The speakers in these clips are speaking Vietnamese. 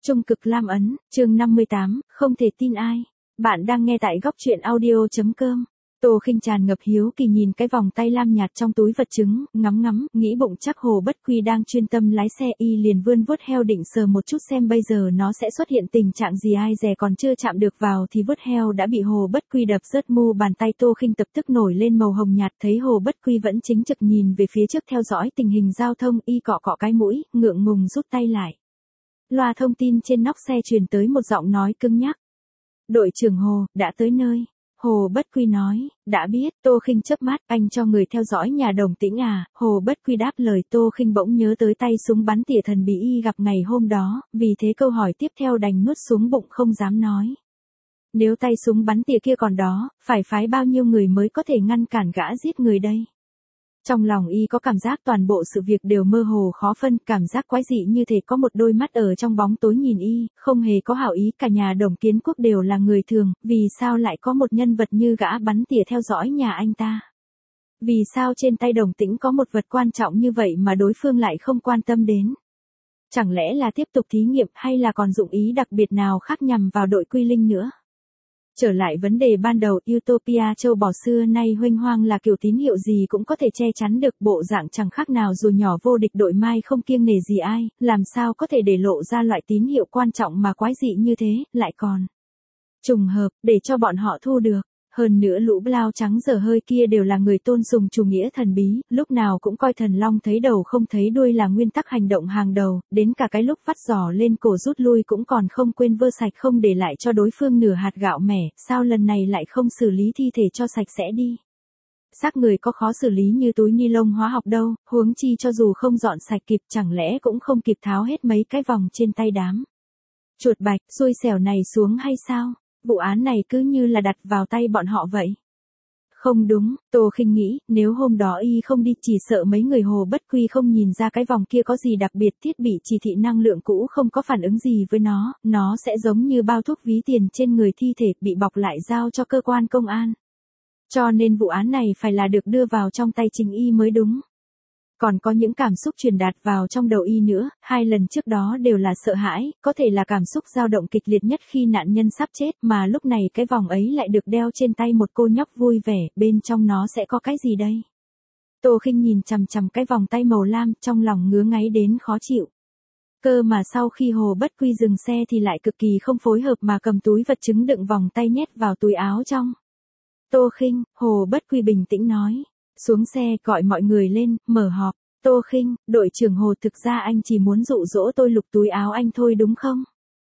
Trung cực Lam Ấn, chương 58, không thể tin ai. Bạn đang nghe tại góc truyện audio.com. Tô Khinh tràn ngập hiếu kỳ nhìn cái vòng tay lam nhạt trong túi vật chứng, ngắm, nghĩ bụng chắc Hồ Bất Quy đang chuyên tâm lái xe, y liền vươn vuốt heo định sờ một chút xem bây giờ nó sẽ xuất hiện tình trạng gì, ai dè còn chưa chạm được vào thì vuốt heo đã bị Hồ Bất Quy đập rớt mu bàn tay. Tô Khinh tập tức nổi lên màu hồng nhạt, thấy Hồ Bất Quy vẫn chính trực nhìn về phía trước theo dõi tình hình giao thông, y cọ cái mũi, ngượng ngùng rút tay lại. Loa thông tin trên nóc xe truyền tới một giọng nói cứng nhắc. Đội trưởng Hồ, đã tới nơi. Hồ Bất Quy nói, đã biết. Tô Khinh chớp mắt, anh cho người theo dõi nhà Đồng Tĩnh à? Hồ Bất Quy đáp lời. Tô Khinh bỗng nhớ tới tay súng bắn tỉa thần bí y gặp ngày hôm đó, vì thế câu hỏi tiếp theo đành nuốt xuống bụng không dám nói. Nếu tay súng bắn tỉa kia còn đó, phải phái bao nhiêu người mới có thể ngăn cản gã giết người đây? Trong lòng y có cảm giác toàn bộ sự việc đều mơ hồ khó phân, cảm giác quái dị như thể có một đôi mắt ở trong bóng tối nhìn y, không hề có hảo ý. Cả nhà Đồng Kiến Quốc đều là người thường, vì sao lại có một nhân vật như gã bắn tỉa theo dõi nhà anh ta? Vì sao trên tay Đồng Tĩnh có một vật quan trọng như vậy mà đối phương lại không quan tâm đến? Chẳng lẽ là tiếp tục thí nghiệm hay là còn dụng ý đặc biệt nào khác nhằm vào đội Quy Linh nữa? Trở lại vấn đề ban đầu, Utopia châu bò xưa nay huênh hoang là kiểu tín hiệu gì cũng có thể che chắn được, bộ dạng chẳng khác nào rùa nhỏ vô địch đội Mai không kiêng nể gì ai, làm sao có thể để lộ ra loại tín hiệu quan trọng mà quái dị như thế, lại còn trùng hợp, để cho bọn họ thu được. Hơn nữa lũ Blau trắng dở hơi kia đều là người tôn sùng chủ nghĩa thần bí, lúc nào cũng coi thần long thấy đầu không thấy đuôi là nguyên tắc hành động hàng đầu, đến cả cái lúc vắt giỏ lên cổ rút lui cũng còn không quên vơ sạch không để lại cho đối phương nửa hạt gạo mẻ, sao lần này lại không xử lý thi thể cho sạch sẽ đi? Xác người có khó xử lý như túi ni lông hóa học đâu, huống chi cho dù không dọn sạch kịp chẳng lẽ cũng không kịp tháo hết mấy cái vòng trên tay đám chuột bạch xui xẻo này xuống hay sao? Vụ án này cứ như là đặt vào tay bọn họ vậy. Không đúng, Tô Khinh nghĩ, nếu hôm đó y không đi chỉ sợ mấy người Hồ Bất Quy không nhìn ra cái vòng kia có gì đặc biệt, thiết bị chỉ thị năng lượng cũ không có phản ứng gì với nó sẽ giống như bao thuốc ví tiền trên người thi thể bị bọc lại giao cho cơ quan công an. Cho nên vụ án này phải là được đưa vào trong tay chính y mới đúng. Còn có những cảm xúc truyền đạt vào trong đầu y nữa, 2 lần trước đó đều là sợ hãi, có thể là cảm xúc dao động kịch liệt nhất khi nạn nhân sắp chết, mà lúc này cái vòng ấy lại được đeo trên tay một cô nhóc vui vẻ, bên trong nó sẽ có cái gì đây? Tô Khinh nhìn chằm chằm cái vòng tay màu lam, trong lòng ngứa ngáy đến khó chịu. Cơ mà sau khi Hồ Bất Quy dừng xe thì lại cực kỳ không phối hợp mà cầm túi vật chứng đựng vòng tay nhét vào túi áo trong. Tô Khinh, Hồ Bất Quy bình tĩnh nói. Xuống xe gọi mọi người lên, mở họp. Tô Khinh, đội trưởng Hồ, thực ra anh chỉ muốn dụ dỗ tôi lục túi áo anh thôi đúng không?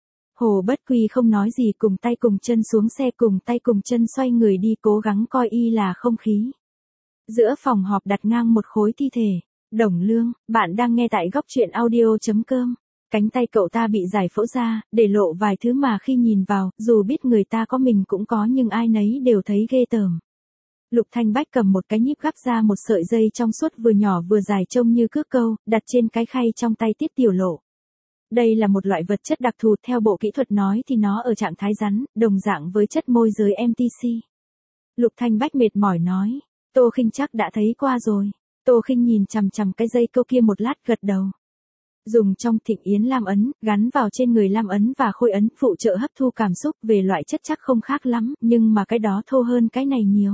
Hồ Bất Quy không nói gì, cùng tay cùng chân xuống xe, cùng tay cùng chân xoay người đi, cố gắng coi y là không khí. Giữa phòng họp đặt ngang một khối thi thể. Đồng Lương, bạn đang nghe tại góc truyện audio.com. Cánh tay cậu ta bị giải phẫu ra, để lộ vài thứ mà khi nhìn vào, dù biết người ta có mình cũng có nhưng ai nấy đều thấy ghê tởm. Lục Thanh Bách cầm một cái nhíp gắp ra một sợi dây trong suốt vừa nhỏ vừa dài trông như cước câu, đặt trên cái khay trong tay Tiết Tiểu Lộ. Đây là một loại vật chất đặc thù, theo bộ kỹ thuật nói thì nó ở trạng thái rắn, đồng dạng với chất môi giới MTC. Lục Thanh Bách mệt mỏi nói, Tô Khinh chắc đã thấy qua rồi. Tô Khinh nhìn chằm chằm cái dây câu kia một lát gật đầu. Dùng trong Thịnh Yến Lam Ấn, gắn vào trên người Lam Ấn và Khôi Ấn, phụ trợ hấp thu cảm xúc, về loại chất chắc không khác lắm, nhưng mà cái đó thô hơn cái này nhiều.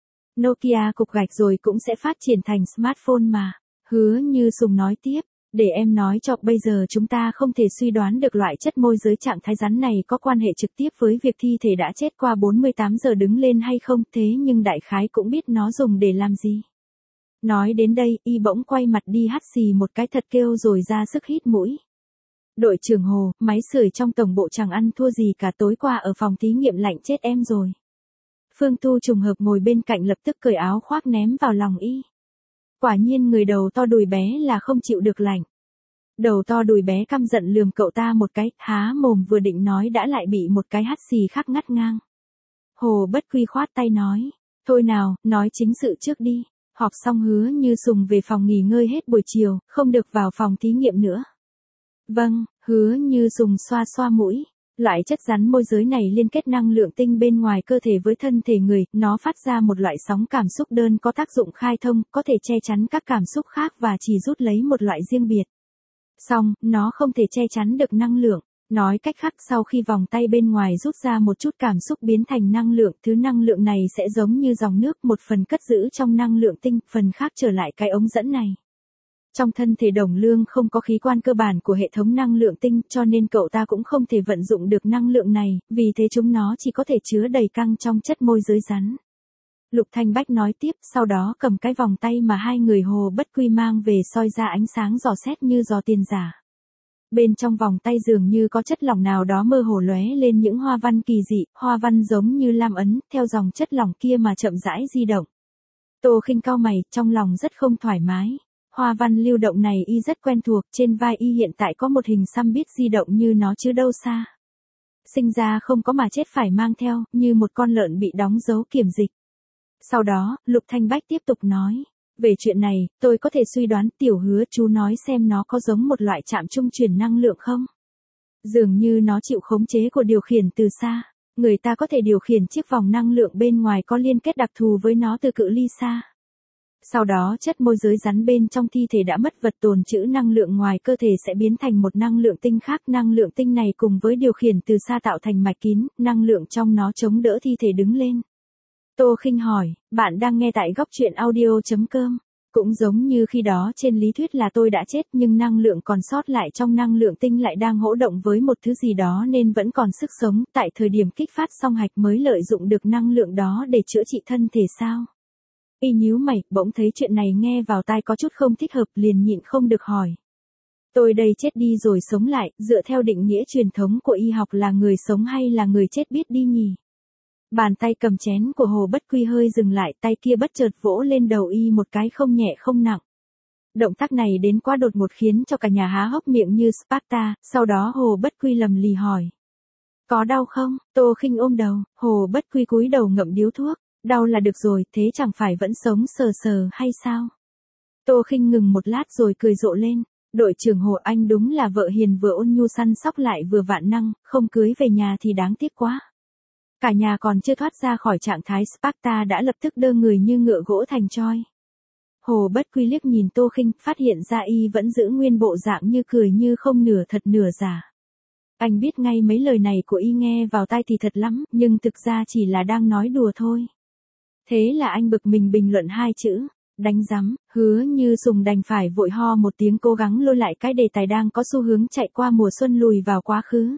Nokia cục gạch rồi cũng sẽ phát triển thành smartphone mà. Hứa Như Sùng nói tiếp, để em nói cho, bây giờ chúng ta không thể suy đoán được loại chất môi giới trạng thái rắn này có quan hệ trực tiếp với việc thi thể đã chết qua 48 giờ đứng lên hay không, thế nhưng đại khái cũng biết nó dùng để làm gì. Nói đến đây, y bỗng quay mặt đi hắt xì một cái thật kêu rồi ra sức hít mũi. Đội trưởng Hồ, máy sưởi trong tổng bộ chẳng ăn thua gì cả, tối qua ở phòng thí nghiệm lạnh chết em rồi. Phương Tu trùng hợp ngồi bên cạnh lập tức cởi áo khoác ném vào lòng y. Quả nhiên người đầu to đùi bé là không chịu được lạnh. Đầu to đùi bé căm giận lườm cậu ta một cái, há mồm vừa định nói đã lại bị một cái hắt xì khác ngắt ngang. Hồ Bất Quy khoát tay nói, thôi nào, nói chính sự trước đi. Họp xong Hứa Như Sùng về phòng nghỉ ngơi hết buổi chiều, không được vào phòng thí nghiệm nữa. Vâng, Hứa Như Sùng xoa xoa mũi. Loại chất rắn môi giới này liên kết năng lượng tinh bên ngoài cơ thể với thân thể người, nó phát ra một loại sóng cảm xúc đơn có tác dụng khai thông, có thể che chắn các cảm xúc khác và chỉ rút lấy một loại riêng biệt. Song, nó không thể che chắn được năng lượng. Nói cách khác sau khi vòng tay bên ngoài rút ra một chút cảm xúc biến thành năng lượng, thứ năng lượng này sẽ giống như dòng nước, một phần cất giữ trong năng lượng tinh, phần khác trở lại cái ống dẫn này. Trong thân thể Đồng Lương không có khí quan cơ bản của hệ thống năng lượng tinh, cho nên cậu ta cũng không thể vận dụng được năng lượng này, vì thế chúng nó chỉ có thể chứa đầy căng trong chất môi giới rắn. Lục Thanh Bách nói tiếp, sau đó cầm cái vòng tay mà hai người Hồ Bất Quy mang về soi ra ánh sáng dò xét như dò tiền giả. Bên trong vòng tay dường như có chất lỏng nào đó mơ hồ lóe lên những hoa văn kỳ dị, hoa văn giống như lam ấn, theo dòng chất lỏng kia mà chậm rãi di động. Tô Khinh cau mày, trong lòng rất không thoải mái. Hoa văn lưu động này y rất quen thuộc, trên vai y hiện tại có một hình xăm biết di động như nó chứ đâu xa. Sinh ra không có mà chết phải mang theo, như một con lợn bị đóng dấu kiểm dịch. Sau đó, Lục Thanh Bách tiếp tục nói. Về chuyện này, tôi có thể suy đoán Tiểu Hứa chú nói xem nó có giống một loại chạm trung truyền năng lượng không? Dường như nó chịu khống chế của điều khiển từ xa. Người ta có thể điều khiển chiếc vòng năng lượng bên ngoài có liên kết đặc thù với nó từ cự ly xa. Sau đó chất môi giới rắn bên trong thi thể đã mất vật tồn trữ năng lượng ngoài cơ thể sẽ biến thành một năng lượng tinh khác. Năng lượng tinh này cùng với điều khiển từ xa tạo thành mạch kín, năng lượng trong nó chống đỡ thi thể đứng lên. Tô Khinh hỏi, bạn đang nghe tại góc truyện audio.com. Cũng giống như khi đó trên lý thuyết là tôi đã chết nhưng năng lượng còn sót lại trong năng lượng tinh lại đang hỗ động với một thứ gì đó nên vẫn còn sức sống. Tại thời điểm kích phát song hạch mới lợi dụng được năng lượng đó để chữa trị thân thể sao? Y nhíu mày, bỗng thấy chuyện này nghe vào tai có chút không thích hợp liền nhịn không được hỏi. Tôi đây chết đi rồi sống lại, dựa theo định nghĩa truyền thống của y học là người sống hay là người chết biết đi nhỉ? Bàn tay cầm chén của Hồ Bất Quy hơi dừng lại, tay kia bất chợt vỗ lên đầu y một cái không nhẹ không nặng. Động tác này đến quá đột ngột khiến cho cả nhà há hốc miệng như Sparta, sau đó Hồ Bất Quy lầm lì hỏi. Có đau không? Tô Khinh ôm đầu, Hồ Bất Quy cúi đầu ngậm điếu thuốc. Đau là được rồi, thế chẳng phải vẫn sống sờ sờ hay sao? Tô Khinh ngừng một lát rồi cười rộ lên. Đội trưởng Hồ anh đúng là vợ hiền vừa ôn nhu săn sóc lại vừa vạn năng, không cưới về nhà thì đáng tiếc quá. Cả nhà còn chưa thoát ra khỏi trạng thái Sparta đã lập tức đơ người như ngựa gỗ thành tro. Hồ Bất Quy liếc nhìn Tô Khinh, phát hiện ra y vẫn giữ nguyên bộ dạng như cười như không nửa thật nửa giả. Anh biết ngay mấy lời này của y nghe vào tai thì thật lắm, nhưng thực ra chỉ là đang nói đùa thôi. Thế là anh bực mình bình luận hai chữ, đánh rắm. Hứa Như Sùng đành phải vội ho một tiếng cố gắng lôi lại cái đề tài đang có xu hướng chạy qua mùa xuân lùi vào quá khứ.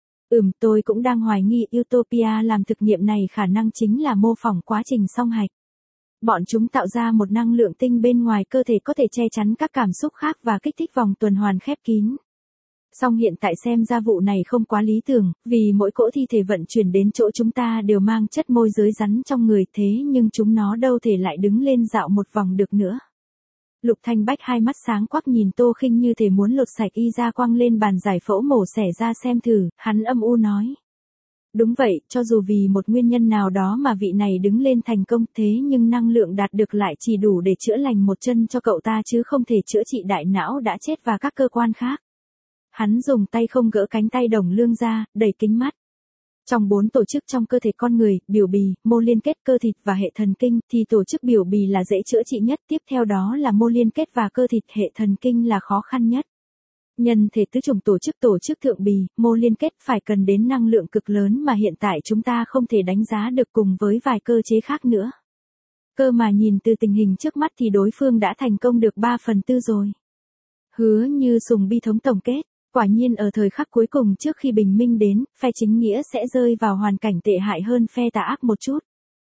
Tôi cũng đang hoài nghi Utopia làm thực nghiệm này khả năng chính là mô phỏng quá trình song hạch. Bọn chúng tạo ra một năng lượng tinh bên ngoài cơ thể có thể che chắn các cảm xúc khác và kích thích vòng tuần hoàn khép kín. Song hiện tại xem ra vụ này không quá lý tưởng, vì mỗi cỗ thi thể vận chuyển đến chỗ chúng ta đều mang chất môi giới rắn trong người thế nhưng chúng nó đâu thể lại đứng lên dạo một vòng được nữa. Lục Thanh Bách hai mắt sáng quắc nhìn Tô Khinh như thể muốn lột sạch y ra quăng lên bàn giải phẫu mổ xẻ ra xem thử, hắn âm u nói. Đúng vậy, cho dù vì một nguyên nhân nào đó mà vị này đứng lên thành công thế nhưng năng lượng đạt được lại chỉ đủ để chữa lành một chân cho cậu ta chứ không thể chữa trị đại não đã chết và các cơ quan khác. Hắn dùng tay không gỡ cánh tay Đồng Lương ra, đẩy kính mắt. Trong 4 tổ chức trong cơ thể con người, biểu bì, mô liên kết cơ thịt và hệ thần kinh, thì tổ chức biểu bì là dễ chữa trị nhất, tiếp theo đó là mô liên kết và cơ thịt, hệ thần kinh là khó khăn nhất. Nhân thể tứ chủng tổ chức thượng bì, mô liên kết phải cần đến năng lượng cực lớn mà hiện tại chúng ta không thể đánh giá được cùng với vài cơ chế khác nữa. Cơ mà nhìn từ tình hình trước mắt thì đối phương đã thành công được 3/4 rồi. Hứa Như Sùng bi thống tổng kết. Quả nhiên ở thời khắc cuối cùng trước khi bình minh đến, phe chính nghĩa sẽ rơi vào hoàn cảnh tệ hại hơn phe tà ác một chút.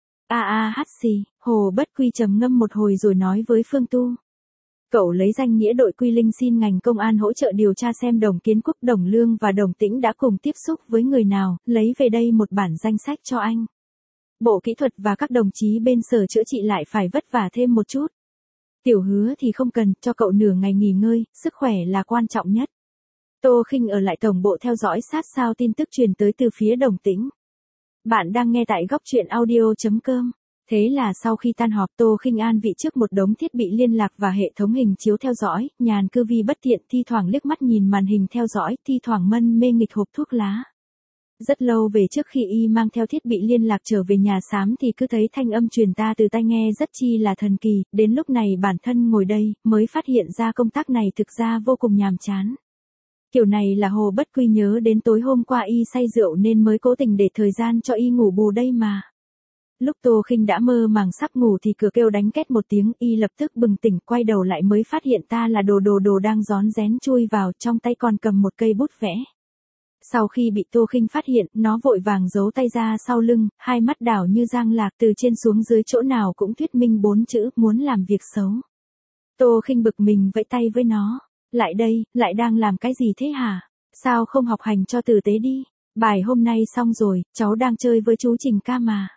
Hồ Bất Quy trầm ngâm một hồi rồi nói với Phương Tu. Cậu lấy danh nghĩa đội Quy Linh xin ngành công an hỗ trợ điều tra xem Đồng Kiến Quốc, Đồng Lương và Đồng Tĩnh đã cùng tiếp xúc với người nào, lấy về đây một bản danh sách cho anh. Bộ kỹ thuật và các đồng chí bên sở chữa trị lại phải vất vả thêm một chút. Tiểu Hứa thì không cần, cho cậu nửa ngày nghỉ ngơi, sức khỏe là quan trọng nhất. Tô Khinh ở lại tổng bộ theo dõi sát sao tin tức truyền tới từ phía Đồng Tĩnh. Bạn đang nghe tại góc truyện audio.com. Thế là sau khi tan họp Tô Khinh an vị trước một đống thiết bị liên lạc và hệ thống hình chiếu theo dõi, nhàn cư vi bất tiện thi thoảng liếc mắt nhìn màn hình theo dõi, thi thoảng mân mê nghịch hộp thuốc lá. Rất lâu về trước khi y mang theo thiết bị liên lạc trở về nhà xám thì cứ thấy thanh âm truyền ta từ tai nghe rất chi là thần kỳ, đến lúc này bản thân ngồi đây mới phát hiện ra công tác này thực ra vô cùng nhàm chán. Kiểu này là Hồ Bất Quy nhớ đến tối hôm qua y say rượu nên mới cố tình để thời gian cho y ngủ bù đây mà. Lúc Tô Khinh đã mơ màng sắp ngủ thì cửa kêu đánh két một tiếng, y lập tức bừng tỉnh, quay đầu lại mới phát hiện ta là đồ đang rón rén chui vào, trong tay còn cầm một cây bút vẽ. Sau khi bị Tô Khinh phát hiện, nó vội vàng giấu tay ra sau lưng, hai mắt đảo như giang lạc, từ trên xuống dưới chỗ nào cũng thuyết minh 4 chữ, muốn làm việc xấu. Tô Khinh bực mình vẫy tay với nó. Lại đây, lại đang làm cái gì thế hả? Sao không học hành cho tử tế đi? Bài hôm nay xong rồi, cháu đang chơi với chú Trình ca mà.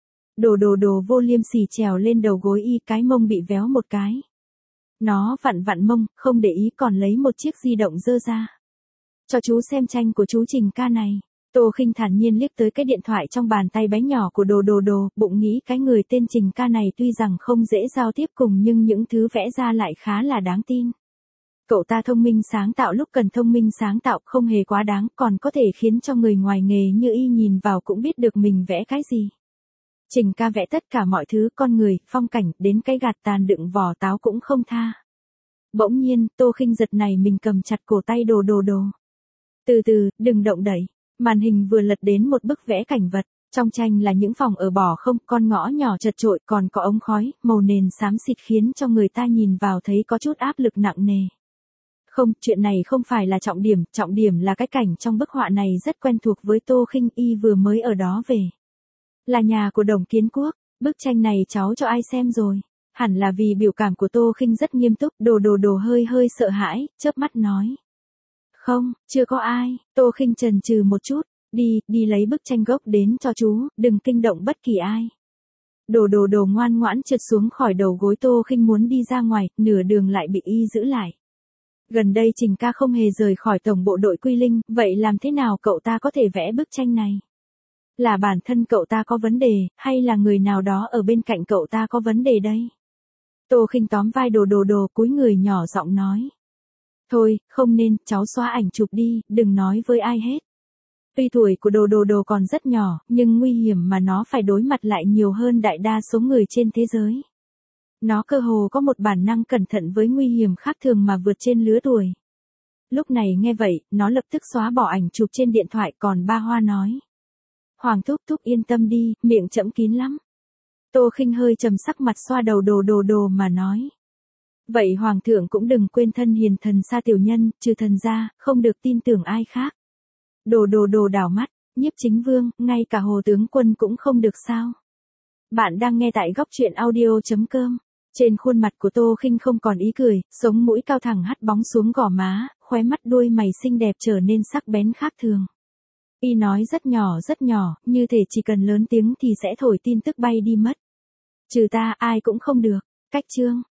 Đồ vô liêm sỉ trèo lên đầu gối y, cái mông bị véo một cái. Nó vặn mông, không để ý còn lấy một chiếc di động dơ ra. Cho chú xem tranh của chú Trình ca này. Tô Khinh thản nhiên liếc tới cái điện thoại trong bàn tay bé nhỏ của đồ, bụng nghĩ cái người tên Trình ca này tuy rằng không dễ giao tiếp cùng nhưng những thứ vẽ ra lại khá là đáng tin. Cậu ta thông minh sáng tạo lúc cần thông minh sáng tạo, không hề quá đáng, còn có thể khiến cho người ngoài nghề như y nhìn vào cũng biết được mình vẽ cái gì. Trình ca vẽ tất cả mọi thứ, con người, phong cảnh, đến cái gạt tàn đựng vỏ táo cũng không tha. Bỗng nhiên, Tô Khinh giật này mình cầm chặt cổ tay đồ. Từ từ, đừng động đẩy. Màn hình vừa lật đến một bức vẽ cảnh vật. Trong tranh là những phòng ở bỏ không, con ngõ nhỏ chật chội, còn có ống khói, màu nền xám xịt khiến cho người ta nhìn vào thấy có chút áp lực nặng nề. Không, chuyện này không phải là trọng điểm là cái cảnh trong bức họa này rất quen thuộc với Tô Khinh, y vừa mới ở đó về. Là nhà của Đồng Kiến Quốc, bức tranh này cháu cho ai xem rồi? Hẳn là vì biểu cảm của Tô Khinh rất nghiêm túc, đồ hơi sợ hãi, chớp mắt nói. Không, chưa có ai. Tô Khinh chần chừ một chút, đi lấy bức tranh gốc đến cho chú, đừng kinh động bất kỳ ai. Đồ ngoan ngoãn trượt xuống khỏi đầu gối. Tô Khinh muốn đi ra ngoài, nửa đường lại bị y giữ lại. Gần đây Trình ca không hề rời khỏi tổng bộ đội Quy Linh, vậy làm thế nào cậu ta có thể vẽ bức tranh này? Là bản thân cậu ta có vấn đề, hay là người nào đó ở bên cạnh cậu ta có vấn đề đây? Tô Khinh tóm vai đồ cúi người nhỏ giọng nói. Thôi, không nên, cháu xóa ảnh chụp đi, đừng nói với ai hết. Tuy tuổi của đồ còn rất nhỏ, nhưng nguy hiểm mà nó phải đối mặt lại nhiều hơn đại đa số người trên thế giới. Nó cơ hồ có một bản năng cẩn thận với nguy hiểm khác thường mà vượt trên lứa tuổi. Lúc này nghe vậy, nó lập tức xóa bỏ ảnh chụp trên điện thoại, còn ba Hoa nói. Hoàng thúc yên tâm đi, miệng trẫm kín lắm. Tô Khinh hơi trầm sắc mặt xoa đầu đồ mà nói. Vậy Hoàng thượng cũng đừng quên thân hiền thần xa tiểu nhân, trừ thần ra, không được tin tưởng ai khác. Đồ đảo mắt, Nhiếp Chính Vương, ngay cả Hồ tướng quân cũng không được sao? Bạn đang nghe tại góc truyện audio.com. Trên khuôn mặt của Tô Khinh không còn ý cười, sống mũi cao thẳng hắt bóng xuống gò má, khóe mắt đuôi mày xinh đẹp trở nên sắc bén khác thường. Y nói rất nhỏ, như thể chỉ cần lớn tiếng thì sẽ thổi tin tức bay đi mất. Trừ ta ai cũng không được. Cách chương